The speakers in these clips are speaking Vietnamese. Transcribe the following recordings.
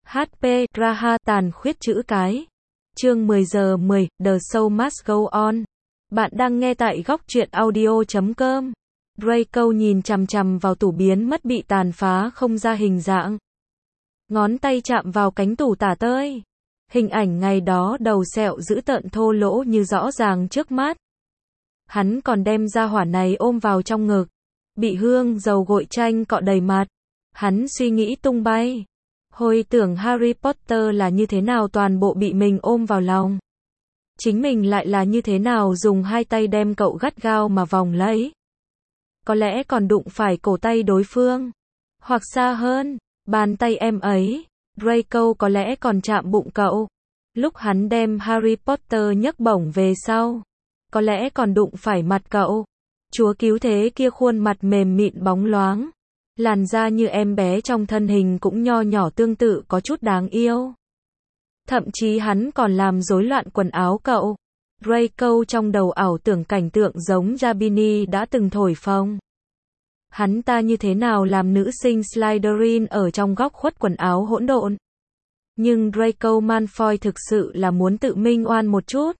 HP, Raha, tàn khuyết chữ cái. Chương 10 giờ 10, The Show Must Go On. Bạn đang nghe tại góc truyện audio.com. Draco nhìn chằm chằm vào tủ biến mất bị tàn phá không ra hình dạng. Ngón tay chạm vào cánh tủ tả tơi. Hình ảnh ngày đó đầu sẹo dữ tợn thô lỗ như rõ ràng trước mắt. Hắn còn đem ra hỏa này ôm vào trong ngực. Bị hương dầu gội chanh cọ đầy mặt. Hắn suy nghĩ tung bay. Hồi tưởng Harry Potter là như thế nào toàn bộ bị mình ôm vào lòng. Chính mình lại là như thế nào dùng hai tay đem cậu gắt gao mà vòng lấy. Có lẽ còn đụng phải cổ tay đối phương. Hoặc xa hơn, bàn tay em ấy. Draco có lẽ còn chạm bụng cậu. Lúc hắn đem Harry Potter nhấc bổng về sau. Có lẽ còn đụng phải mặt cậu. Chúa cứu thế kia khuôn mặt mềm mịn bóng loáng. Làn da như em bé trong thân hình cũng nho nhỏ tương tự có chút đáng yêu. Thậm chí hắn còn làm rối loạn quần áo cậu. Draco trong đầu ảo tưởng cảnh tượng giống Jabini đã từng thổi phồng. Hắn ta như thế nào làm nữ sinh Slytherin ở trong góc khuất quần áo hỗn độn. Nhưng Draco Malfoy thực sự là muốn tự minh oan một chút.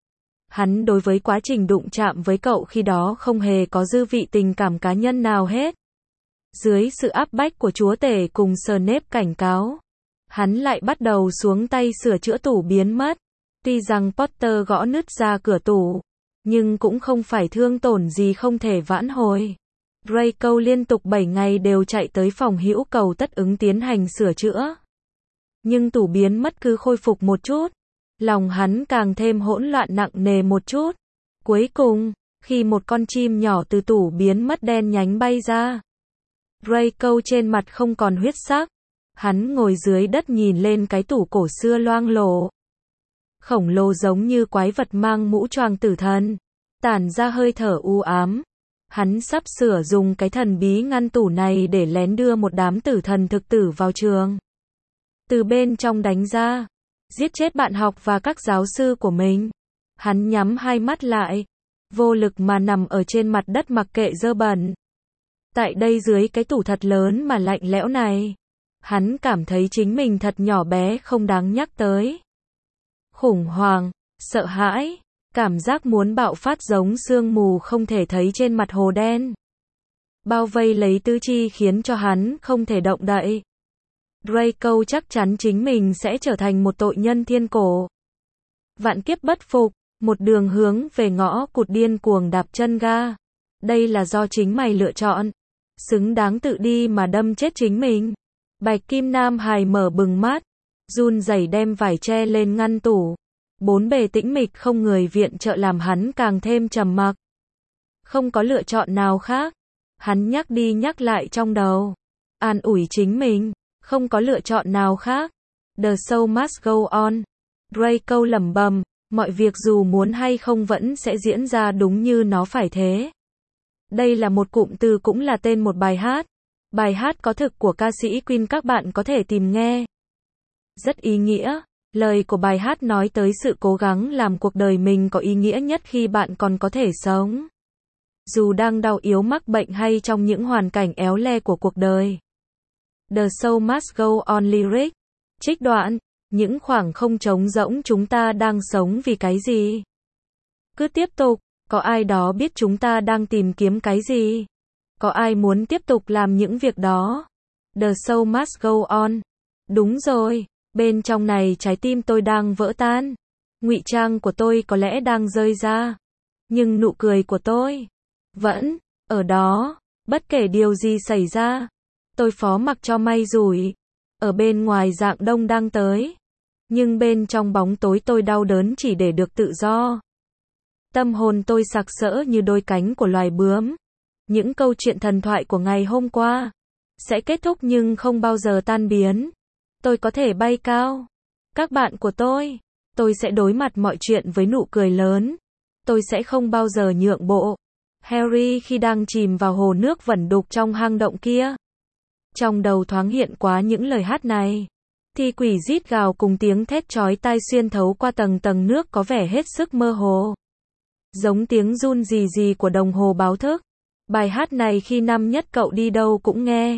Hắn đối với quá trình đụng chạm với cậu khi đó không hề có dư vị tình cảm cá nhân nào hết. Dưới sự áp bách của chúa tể cùng Snape cảnh cáo, hắn lại bắt đầu xuống tay sửa chữa tủ biến mất. Tuy rằng Potter gõ nứt ra cửa tủ, nhưng cũng không phải thương tổn gì không thể vãn hồi. Draco liên tục 7 ngày đều chạy tới phòng hữu cầu tất ứng tiến hành sửa chữa. Nhưng tủ biến mất cứ khôi phục một chút. Lòng hắn càng thêm hỗn loạn nặng nề một chút. Cuối cùng, khi một con chim nhỏ từ tủ biến mất đen nhánh bay ra, Draco trên mặt không còn huyết sắc. Hắn ngồi dưới đất nhìn lên cái tủ cổ xưa loang lổ. Khổng lồ giống như quái vật mang mũ choàng tử thần. Tản ra hơi thở u ám. Hắn sắp sửa dùng cái thần bí ngăn tủ này để lén đưa một đám tử thần thực tử vào trường. Từ bên trong đánh ra. Giết chết bạn học và các giáo sư của mình. Hắn nhắm hai mắt lại. Vô lực mà nằm ở trên mặt đất mặc kệ dơ bẩn. Tại đây dưới cái tủ thật lớn mà lạnh lẽo này. Hắn cảm thấy chính mình thật nhỏ bé không đáng nhắc tới. Khủng hoảng, sợ hãi, cảm giác muốn bạo phát giống sương mù không thể thấy trên mặt hồ đen. Bao vây lấy tứ chi khiến cho hắn không thể động đậy. Draco chắc chắn chính mình sẽ trở thành một tội nhân thiên cổ. Vạn kiếp bất phục, một đường hướng về ngõ cụt điên cuồng đạp chân ga. Đây là do chính mày lựa chọn. Xứng đáng tự đi mà đâm chết chính mình. Bạch Kim Nam hài mở bừng mắt. Run rẩy đem vải che lên ngăn tủ. Bốn bề tĩnh mịch không người viện trợ làm hắn càng thêm trầm mặc. Không có lựa chọn nào khác. Hắn nhắc đi nhắc lại trong đầu. An ủi chính mình. Không có lựa chọn nào khác. The show must go on. Draco lẩm bẩm. Mọi việc dù muốn hay không vẫn sẽ diễn ra đúng như nó phải thế. Đây là một cụm từ cũng là tên một bài hát. Bài hát có thực của ca sĩ Queen các bạn có thể tìm nghe. Rất ý nghĩa. Lời của bài hát nói tới sự cố gắng làm cuộc đời mình có ý nghĩa nhất khi bạn còn có thể sống. Dù đang đau yếu mắc bệnh hay trong những hoàn cảnh éo le của cuộc đời. The show must go on lyric. Trích đoạn. Những khoảng không trống rỗng chúng ta đang sống vì cái gì? Cứ tiếp tục. Có ai đó biết chúng ta đang tìm kiếm cái gì? Có ai muốn tiếp tục làm những việc đó? The show must go on. Đúng rồi, bên trong này trái tim tôi đang vỡ tan. Ngụy trang của tôi có lẽ đang rơi ra. Nhưng nụ cười của tôi vẫn ở đó, bất kể điều gì xảy ra. Tôi phó mặc cho may rủi. Ở bên ngoài dạng đông đang tới. Nhưng bên trong bóng tối tôi đau đớn chỉ để được tự do. Tâm hồn tôi sặc sỡ như đôi cánh của loài bướm. Những câu chuyện thần thoại của ngày hôm qua sẽ kết thúc nhưng không bao giờ tan biến. Tôi có thể bay cao. Các bạn của tôi sẽ đối mặt mọi chuyện với nụ cười lớn. Tôi sẽ không bao giờ nhượng bộ. Harry khi đang chìm vào hồ nước vẩn đục trong hang động kia. Trong đầu thoáng hiện quá những lời hát này. Thi quỷ rít gào cùng tiếng thét chói tai xuyên thấu qua tầng tầng nước có vẻ hết sức mơ hồ. Giống tiếng run rì rì của đồng hồ báo thức. Bài hát này khi năm nhất cậu đi đâu cũng nghe.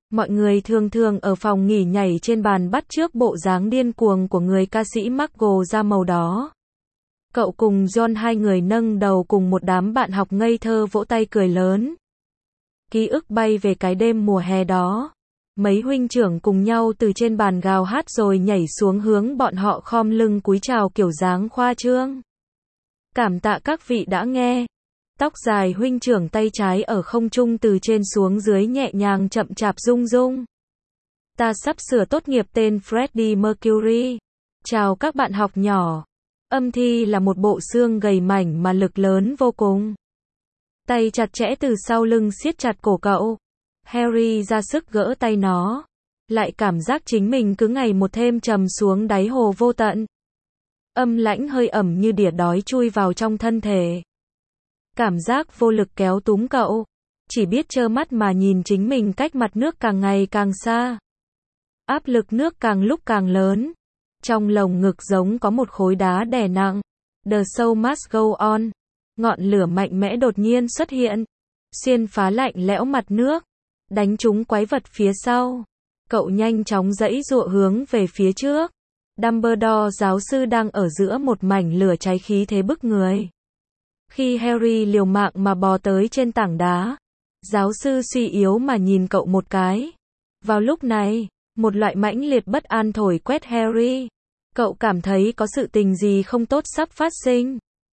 Mọi người thường thường ở phòng nghỉ nhảy trên bàn bắt chước bộ dáng điên cuồng của người ca sĩ Margot da màu đó. Cậu cùng John hai người nâng đầu cùng một đám bạn học ngây thơ vỗ tay cười lớn. Ký ức bay về cái đêm mùa hè đó. Mấy huynh trưởng cùng nhau từ trên bàn gào hát rồi nhảy xuống hướng bọn họ khom lưng cúi chào kiểu dáng khoa trương. Cảm tạ các vị đã nghe. Tóc dài huynh trưởng tay trái ở không trung từ trên xuống dưới nhẹ nhàng chậm chạp rung rung. Ta sắp sửa tốt nghiệp tên Freddie Mercury. Chào các bạn học nhỏ. Âm Thi là một bộ xương gầy mảnh mà lực lớn vô cùng. Tay chặt chẽ từ sau lưng siết chặt cổ cậu. Harry ra sức gỡ tay nó. Lại cảm giác chính mình cứ ngày một thêm trầm xuống đáy hồ vô tận. Âm lãnh hơi ẩm như đỉa đói chui vào trong thân thể. Cảm giác vô lực kéo túm cậu. Chỉ biết trơ mắt mà nhìn chính mình cách mặt nước càng ngày càng xa. Áp lực nước càng lúc càng lớn. Trong lồng ngực giống có một khối đá đè nặng. The show must go on. Ngọn lửa mạnh mẽ đột nhiên xuất hiện. Xuyên phá lạnh lẽo mặt nước. Đánh trúng quái vật phía sau. Cậu nhanh chóng giãy giụa hướng về phía trước. Dumbledore giáo sư đang ở giữa một mảnh lửa cháy khí thế bức người. Khi Harry liều mạng mà bò tới trên tảng đá, giáo sư suy yếu mà nhìn cậu một cái. Vào lúc này, một loại mãnh liệt bất an thổi quét Harry. Cậu cảm thấy có sự tình gì không tốt sắp phát sinh.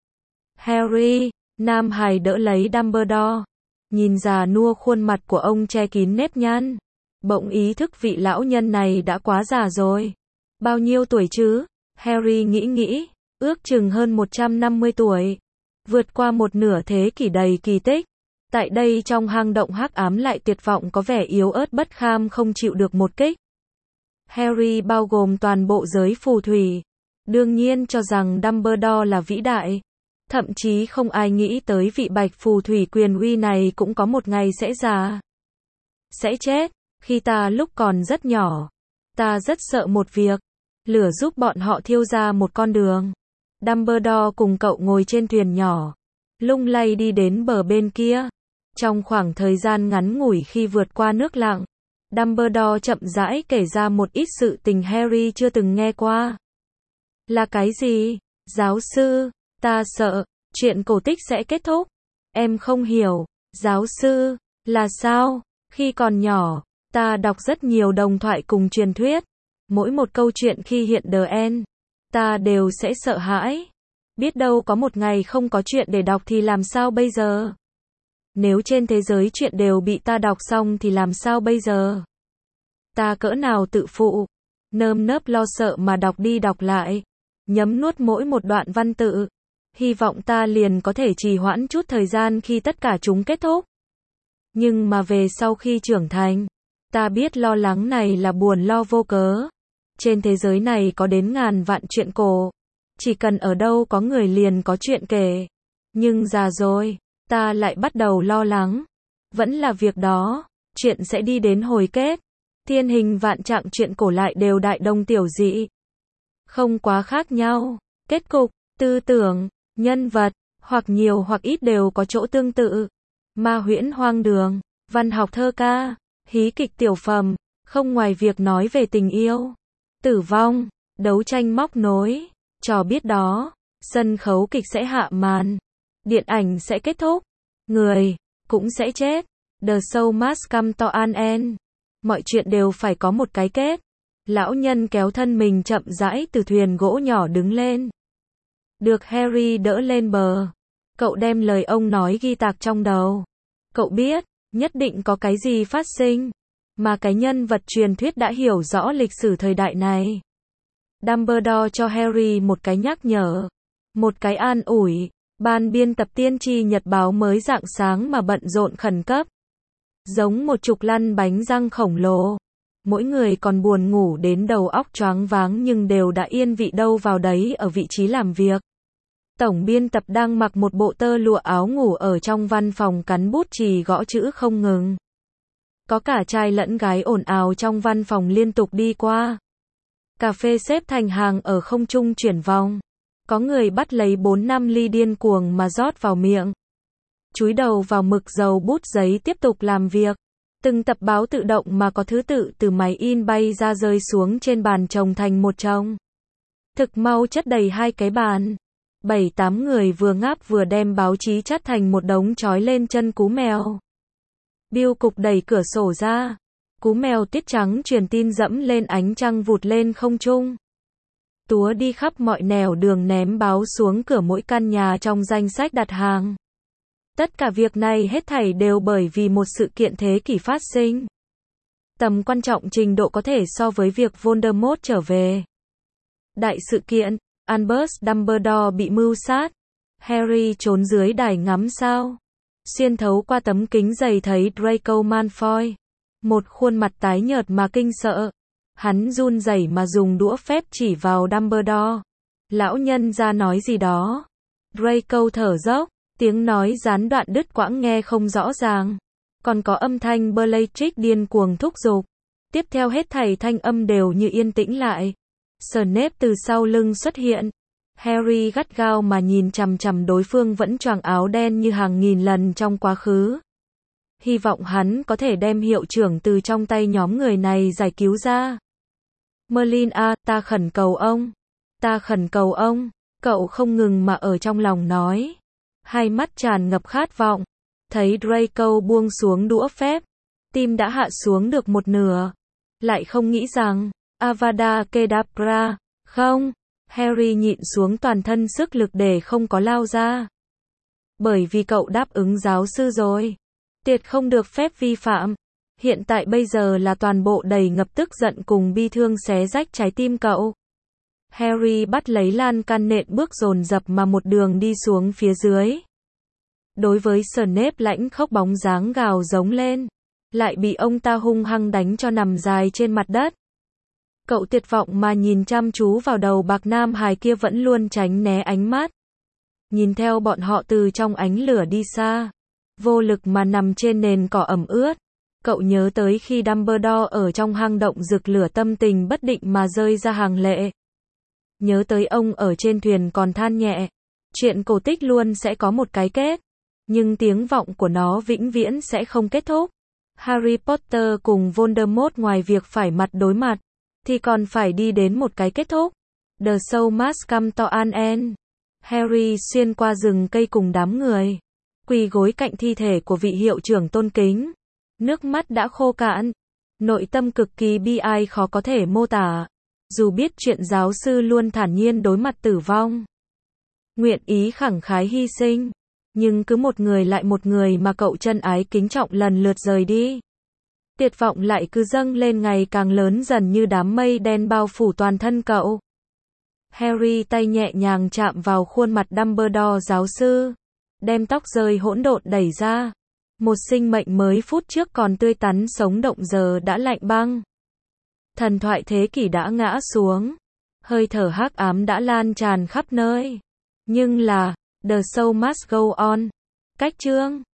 Harry, Nam Hải đỡ lấy Dumbledore. Nhìn già nua khuôn mặt của ông che kín nếp nhăn. Bỗng ý thức vị lão nhân này đã quá già rồi. Bao nhiêu tuổi chứ? Harry nghĩ, ước chừng hơn 150 tuổi. Vượt qua một nửa thế kỷ đầy kỳ tích. Tại đây trong hang động hắc ám lại tuyệt vọng có vẻ yếu ớt bất kham không chịu được một kích. Harry bao gồm toàn bộ giới phù thủy. Đương nhiên cho rằng Dumbledore là vĩ đại. Thậm chí không ai nghĩ tới vị bạch phù thủy quyền uy này cũng có một ngày sẽ già. Sẽ chết. Khi ta lúc còn rất nhỏ. Ta rất sợ một việc. Lửa giúp bọn họ thiêu ra một con đường. Dumbledore cùng cậu ngồi trên thuyền nhỏ. Lung lay đi đến bờ bên kia. Trong khoảng thời gian ngắn ngủi khi vượt qua nước lặng. Dumbledore chậm rãi kể ra một ít sự tình Harry chưa từng nghe qua. Là cái gì? Giáo sư, ta sợ, chuyện cổ tích sẽ kết thúc. Em không hiểu. Giáo sư, là sao? Khi còn nhỏ, ta đọc rất nhiều đồng thoại cùng truyền thuyết. Mỗi một câu chuyện khi hiện the end, ta đều sẽ sợ hãi. Biết đâu có một ngày không có chuyện để đọc thì làm sao bây giờ? Nếu trên thế giới chuyện đều bị ta đọc xong thì làm sao bây giờ? Ta cỡ nào tự phụ, nơm nớp lo sợ mà đọc đi đọc lại, nhấm nuốt mỗi một đoạn văn tự. Hy vọng ta liền có thể trì hoãn chút thời gian khi tất cả chúng kết thúc. Nhưng mà về sau khi trưởng thành, ta biết lo lắng này là buồn lo vô cớ. Trên thế giới này có đến ngàn vạn chuyện cổ. Chỉ cần ở đâu có người liền có chuyện kể. Nhưng già rồi, ta lại bắt đầu lo lắng. Vẫn là việc đó, chuyện sẽ đi đến hồi kết. Thiên hình vạn trạng chuyện cổ lại đều đại đồng tiểu dị. Không quá khác nhau. Kết cục, tư tưởng, nhân vật, hoặc nhiều hoặc ít đều có chỗ tương tự. Ma huyễn hoang đường, văn học thơ ca, hí kịch tiểu phẩm, không ngoài việc nói về tình yêu, tử vong, đấu tranh móc nối, trò biết đó, sân khấu kịch sẽ hạ màn, điện ảnh sẽ kết thúc, người cũng sẽ chết. The show must come to an end. Mọi chuyện đều phải có một cái kết. Lão nhân kéo thân mình chậm rãi từ thuyền gỗ nhỏ đứng lên. Được Harry đỡ lên bờ. Cậu đem lời ông nói ghi tạc trong đầu. Cậu biết, nhất định có cái gì phát sinh. Mà cái nhân vật truyền thuyết đã hiểu rõ lịch sử thời đại này. Dumbledore cho Harry một cái nhắc nhở. Một cái an ủi. Ban biên tập tiên tri nhật báo mới rạng sáng mà bận rộn khẩn cấp. Giống một trục lăn bánh răng khổng lồ. Mỗi người còn buồn ngủ đến đầu óc choáng váng nhưng đều đã yên vị đâu vào đấy ở vị trí làm việc. Tổng biên tập đang mặc một bộ tơ lụa áo ngủ ở trong văn phòng cắn bút chì gõ chữ không ngừng. Có cả trai lẫn gái ồn ào trong văn phòng liên tục đi qua. Cà phê xếp thành hàng ở không trung chuyển vòng. Có người bắt lấy 4-5 ly điên cuồng mà rót vào miệng. Chúi đầu vào mực dầu bút giấy tiếp tục làm việc. Từng tập báo tự động mà có thứ tự từ máy in bay ra rơi xuống trên bàn chồng thành một chồng. Thực mau chất đầy hai cái bàn. 7-8 người vừa ngáp vừa đem báo chí chắt thành một đống trói lên chân cú mèo. Bill cục đẩy cửa sổ ra. Cú mèo tiết trắng truyền tin dẫm lên ánh trăng vụt lên không trung. Túa đi khắp mọi nẻo đường ném báo xuống cửa mỗi căn nhà trong danh sách đặt hàng. Tất cả việc này hết thảy đều bởi vì một sự kiện thế kỷ phát sinh. Tầm quan trọng trình độ có thể so với việc Voldemort trở về. Đại sự kiện, Albus Dumbledore bị mưu sát. Harry trốn dưới đài ngắm sao. Xuyên thấu qua tấm kính dày thấy Draco Malfoy. Một khuôn mặt tái nhợt mà kinh sợ. Hắn run rẩy mà dùng đũa phép chỉ vào Dumbledore. Lão nhân ra nói gì đó. Draco thở dốc. Tiếng nói gián đoạn đứt quãng nghe không rõ ràng. Còn có âm thanh Bellatrix điên cuồng thúc giục. Tiếp theo hết thảy thanh âm đều như yên tĩnh lại. Snape từ sau lưng xuất hiện. Harry gắt gao mà nhìn chằm chằm đối phương vẫn choàng áo đen như hàng nghìn lần trong quá khứ. Hy vọng hắn có thể đem hiệu trưởng từ trong tay nhóm người này giải cứu ra. Merlin à, ta khẩn cầu ông. Ta khẩn cầu ông. Cậu không ngừng mà ở trong lòng nói. Hai mắt tràn ngập khát vọng. Thấy Draco buông xuống đũa phép. Tim đã hạ xuống được một nửa. Lại không nghĩ rằng, Avada Kedavra, không. Harry nhịn xuống toàn thân sức lực để không có lao ra. Bởi vì cậu đáp ứng giáo sư rồi. Tuyệt không được phép vi phạm. Hiện tại bây giờ là toàn bộ đầy ngập tức giận cùng bi thương xé rách trái tim cậu. Harry bắt lấy lan can nện bước dồn dập mà một đường đi xuống phía dưới. Đối với Snape lãnh khốc bóng dáng gào giống lên. Lại bị ông ta hung hăng đánh cho nằm dài trên mặt đất. Cậu tuyệt vọng mà nhìn chăm chú vào đầu bạc nam hài kia vẫn luôn tránh né ánh mắt. Nhìn theo bọn họ từ trong ánh lửa đi xa. Vô lực mà nằm trên nền cỏ ẩm ướt. Cậu nhớ tới khi Dumbledore ở trong hang động rực lửa tâm tình bất định mà rơi ra hàng lệ. Nhớ tới ông ở trên thuyền còn than nhẹ. Chuyện cổ tích luôn sẽ có một cái kết. Nhưng tiếng vọng của nó vĩnh viễn sẽ không kết thúc. Harry Potter cùng Voldemort ngoài việc phải mặt đối mặt, thì còn phải đi đến một cái kết thúc. The show must come to an end. Harry xuyên qua rừng cây cùng đám người. Quỳ gối cạnh thi thể của vị hiệu trưởng tôn kính. Nước mắt đã khô cạn. Nội tâm cực kỳ bi ai khó có thể mô tả. Dù biết chuyện giáo sư luôn thản nhiên đối mặt tử vong. Nguyện ý khẳng khái hy sinh. Nhưng cứ một người lại một người mà cậu chân ái kính trọng lần lượt rời đi. Tuyệt vọng lại cứ dâng lên ngày càng lớn dần như đám mây đen bao phủ toàn thân cậu. Harry tay nhẹ nhàng chạm vào khuôn mặt Dumbledore giáo sư. Đem tóc rơi hỗn độn đẩy ra. Một sinh mệnh mới phút trước còn tươi tắn sống động giờ đã lạnh băng. Thần thoại thế kỷ đã ngã xuống. Hơi thở hắc ám đã lan tràn khắp nơi. Nhưng là, the show must go on. Cách chương